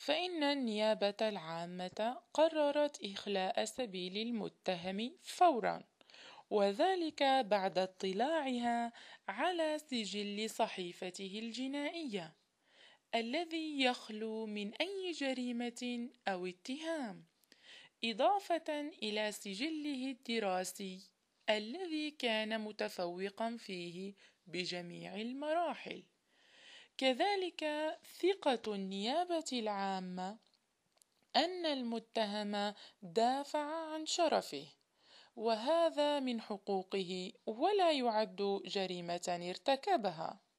فإن النيابة العامة قررت إخلاء سبيل المتهم فورا، وذلك بعد اطلاعها على سجل صحيفته الجنائية الذي يخلو من أي جريمة أو اتهام، إضافة إلى سجله الدراسي الذي كان متفوقا فيه بجميع المراحل. كذلك ثقة النيابة العامة أن المتهم دافع عن شرفه، وهذا من حقوقه ولا يعد جريمة ارتكبها.